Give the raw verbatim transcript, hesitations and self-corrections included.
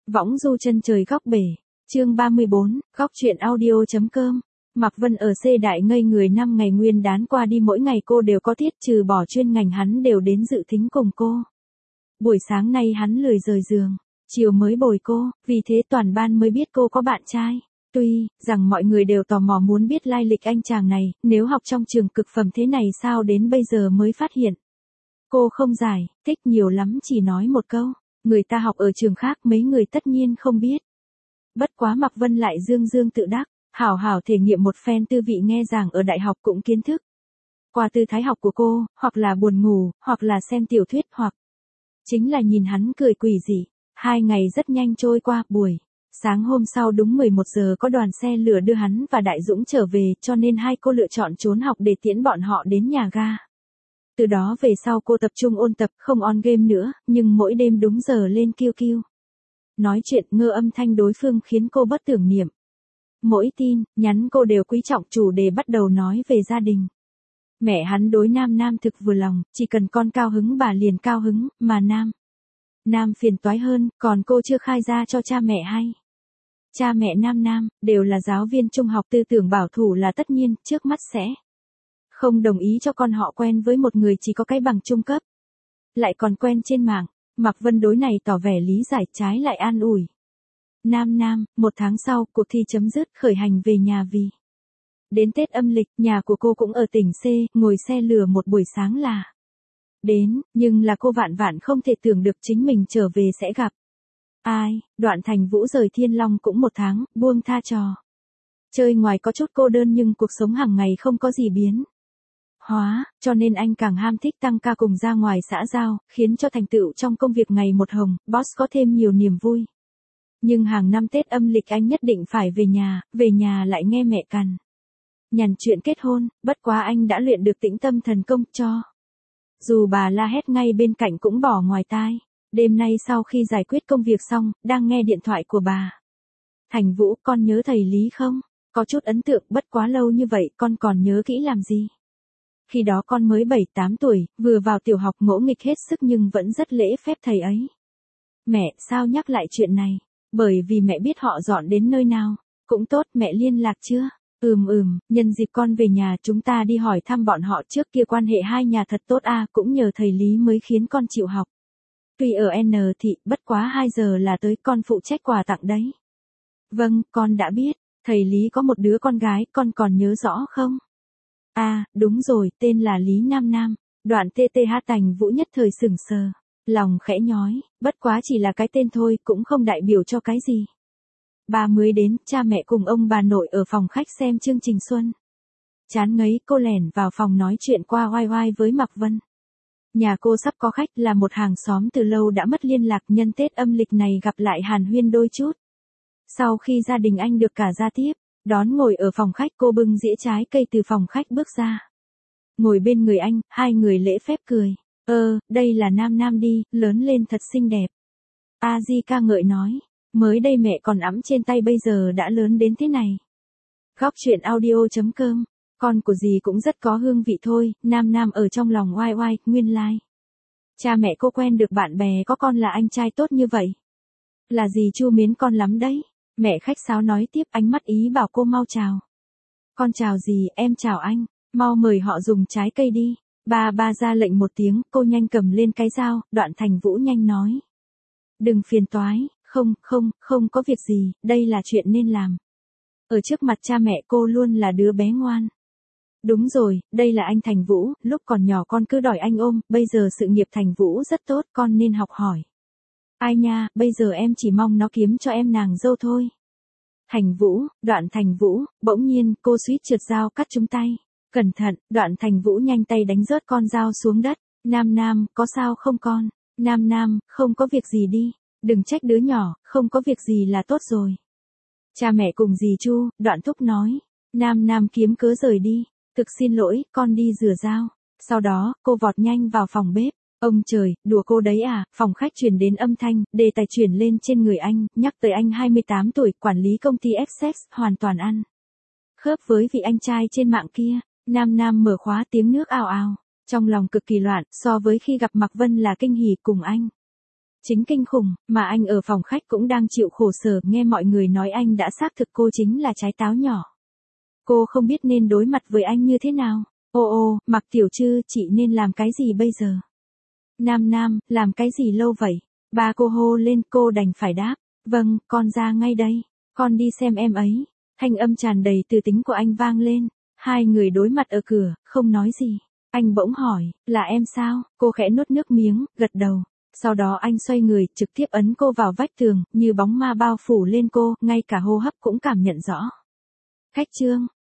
Võng du chân trời góc bể. Chương ba mươi bốn, góc truyện audio.com. Mạc Vân ở C đại ngây người năm ngày nguyên đán qua đi, mỗi ngày cô đều có tiết, trừ bỏ chuyên ngành hắn đều đến dự thính cùng cô. Buổi sáng nay hắn lười rời giường, chiều mới bồi cô, vì thế toàn ban mới biết cô có bạn trai. Tuy rằng mọi người đều tò mò muốn biết lai lịch anh chàng này, nếu học trong trường cực phẩm thế này sao đến bây giờ mới phát hiện. Cô không giải thích nhiều lắm, chỉ nói một câu, người ta học ở trường khác mấy người tất nhiên không biết. Bất quá Mạc Vân lại dương dương tự đắc, hảo hảo thể nghiệm một phen tư vị nghe giảng ở đại học cũng kiến thức. Qua tư thái học của cô, hoặc là buồn ngủ, hoặc là xem tiểu thuyết, hoặc chính là nhìn hắn cười quỷ dị. Hai ngày rất nhanh trôi qua, buổi sáng hôm sau đúng mười một giờ có đoàn xe lửa đưa hắn và Đại Dũng trở về, cho nên hai cô lựa chọn trốn học để tiễn bọn họ đến nhà ga. Từ đó về sau cô tập trung ôn tập, không on game nữa, nhưng mỗi đêm đúng giờ lên Q Q. Nói chuyện ngơ âm thanh đối phương khiến cô bất tưởng niệm. Mỗi tin, nhắn cô đều quý trọng chủ đề, bắt đầu nói về gia đình. Mẹ hắn đối Nam Nam thực vừa lòng, chỉ cần con cao hứng bà liền cao hứng, mà Nam Nam phiền toái hơn, còn cô chưa khai ra cho cha mẹ hay. Cha mẹ Nam Nam đều là giáo viên trung học, tư tưởng bảo thủ là tất nhiên, trước mắt sẽ không đồng ý cho con họ quen với một người chỉ có cái bằng trung cấp, lại còn quen trên mạng. Mạc Vân đối này tỏ vẻ lý giải, trái lại an ủi. Nam Nam, một tháng sau, cuộc thi chấm dứt, khởi hành về nhà vì đến Tết âm lịch, nhà của cô cũng ở tỉnh C, ngồi xe lửa một buổi sáng là đến, nhưng là cô vạn vạn không thể tưởng được chính mình trở về sẽ gặp ai. Đoạn Thành Vũ rời Thiên Long cũng một tháng, buông tha trò chơi ngoài có chút cô đơn, nhưng cuộc sống hàng ngày không có gì biến hóa, cho nên anh càng ham thích tăng ca cùng ra ngoài xã giao, khiến cho thành tựu trong công việc ngày một hồng, boss có thêm nhiều niềm vui. Nhưng hàng năm Tết âm lịch anh nhất định phải về nhà, về nhà lại nghe mẹ cằn nhằn chuyện kết hôn, bất quá anh đã luyện được tĩnh tâm thần công, cho dù bà la hét ngay bên cạnh cũng bỏ ngoài tai. Đêm nay sau khi giải quyết công việc xong, đang nghe điện thoại của bà. Thành Vũ, con nhớ thầy Lý không? Có chút ấn tượng, bất quá lâu như vậy con còn nhớ kỹ làm gì? Khi đó con mới bảy tám tuổi, vừa vào tiểu học, ngỗ nghịch hết sức nhưng vẫn rất lễ phép thầy ấy. Mẹ, sao nhắc lại chuyện này? Bởi vì mẹ biết họ dọn đến nơi nào. Cũng tốt, mẹ liên lạc chưa? Ừm ừm, nhân dịp con về nhà chúng ta đi hỏi thăm bọn họ, trước kia quan hệ hai nhà thật tốt a, cũng nhờ thầy Lý mới khiến con chịu học. Tuy ở N thị, bất quá hai giờ là tới, con phụ trách quà tặng đấy. Vâng, con đã biết, thầy Lý có một đứa con gái, con còn nhớ rõ không? À, đúng rồi, tên là Lý Nam Nam. Đoạn tê tê hát Thành Vũ nhất thời sửng sờ, lòng khẽ nhói, bất quá chỉ là cái tên thôi, cũng không đại biểu cho cái gì. Ba mới đến, cha mẹ cùng ông bà nội ở phòng khách xem chương trình xuân. Chán ngấy, cô lẻn vào phòng nói chuyện qua oai oai với Mạc Vân. Nhà cô sắp có khách, là một hàng xóm từ lâu đã mất liên lạc, nhân Tết âm lịch này gặp lại hàn huyên đôi chút. Sau khi gia đình anh được cả gia tiếp đón ngồi ở phòng khách, cô bưng dĩa trái cây từ phòng khách bước ra. Ngồi bên người anh, hai người lễ phép cười. Ơ, đây là Nam Nam đi, lớn lên thật xinh đẹp. A Di ca ngợi nói, mới đây mẹ còn ẵm trên tay, bây giờ đã lớn đến thế này. Góc truyện audio.com, con của dì cũng rất có hương vị thôi. Nam Nam ở trong lòng oai oai, nguyên lai. Like. Cha mẹ cô quen được bạn bè có con là anh trai tốt như vậy. Là dì chu miến con lắm đấy. Mẹ khách sáo nói tiếp, ánh mắt ý bảo cô mau chào. Con chào dì, em chào anh, mau mời họ dùng trái cây đi. Ba ba ra lệnh một tiếng, cô nhanh cầm lên cái dao. Đoạn Thành Vũ nhanh nói. Đừng phiền toái, không, không, không có việc gì, đây là chuyện nên làm. Ở trước mặt cha mẹ cô luôn là đứa bé ngoan. Đúng rồi, đây là anh Thành Vũ, lúc còn nhỏ con cứ đòi anh ôm, bây giờ sự nghiệp Thành Vũ rất tốt, con nên học hỏi. Ai nha, bây giờ em chỉ mong nó kiếm cho em nàng dâu thôi. Thành Vũ, Đoạn Thành Vũ, bỗng nhiên, cô suýt trượt dao cắt trúng tay. Cẩn thận, Đoạn Thành Vũ nhanh tay đánh rớt con dao xuống đất. Nam Nam, có sao không con? Nam Nam, không có việc gì đi. Đừng trách đứa nhỏ, không có việc gì là tốt rồi. Cha mẹ cùng dì Chu, Đoạn thúc nói. Nam Nam kiếm cớ rời đi. Thực xin lỗi, con đi rửa dao. Sau đó, cô vọt nhanh vào phòng bếp. Ông trời, đùa cô đấy à? Phòng khách truyền đến âm thanh, đề tài chuyển lên trên người anh, nhắc tới anh hai mươi tám tuổi, quản lý công ty Essex, hoàn toàn ăn khớp với vị anh trai trên mạng kia. Nam Nam mở khóa, tiếng nước ào ào, trong lòng cực kỳ loạn, so với khi gặp Mạc Vân là kinh hỉ, cùng anh Chính kinh khủng, mà anh ở phòng khách cũng đang chịu khổ sở, nghe mọi người nói anh đã xác thực cô chính là trái táo nhỏ. Cô không biết nên đối mặt với anh như thế nào. Ô ô, Mạc Tiểu Trư, chị nên làm cái gì bây giờ? Nam Nam, làm cái gì lâu vậy? Ba cô hô lên, cô đành phải đáp. Vâng, con ra ngay đây. Con đi xem em ấy. Thanh âm tràn đầy từ tính của anh vang lên. Hai người đối mặt ở cửa, không nói gì. Anh bỗng hỏi, là em sao? Cô khẽ nuốt nước miếng, gật đầu. Sau đó anh xoay người, trực tiếp ấn cô vào vách tường, như bóng ma bao phủ lên cô, ngay cả hô hấp cũng cảm nhận rõ. Khách Trương,